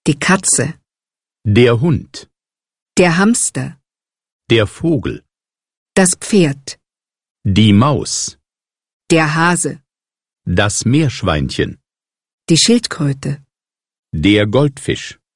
die Katze, der Hund, der Hamster, der Vogel, das Pferd, die Maus, der Hase, das Meerschweinchen, die Schildkröte, der Goldfisch.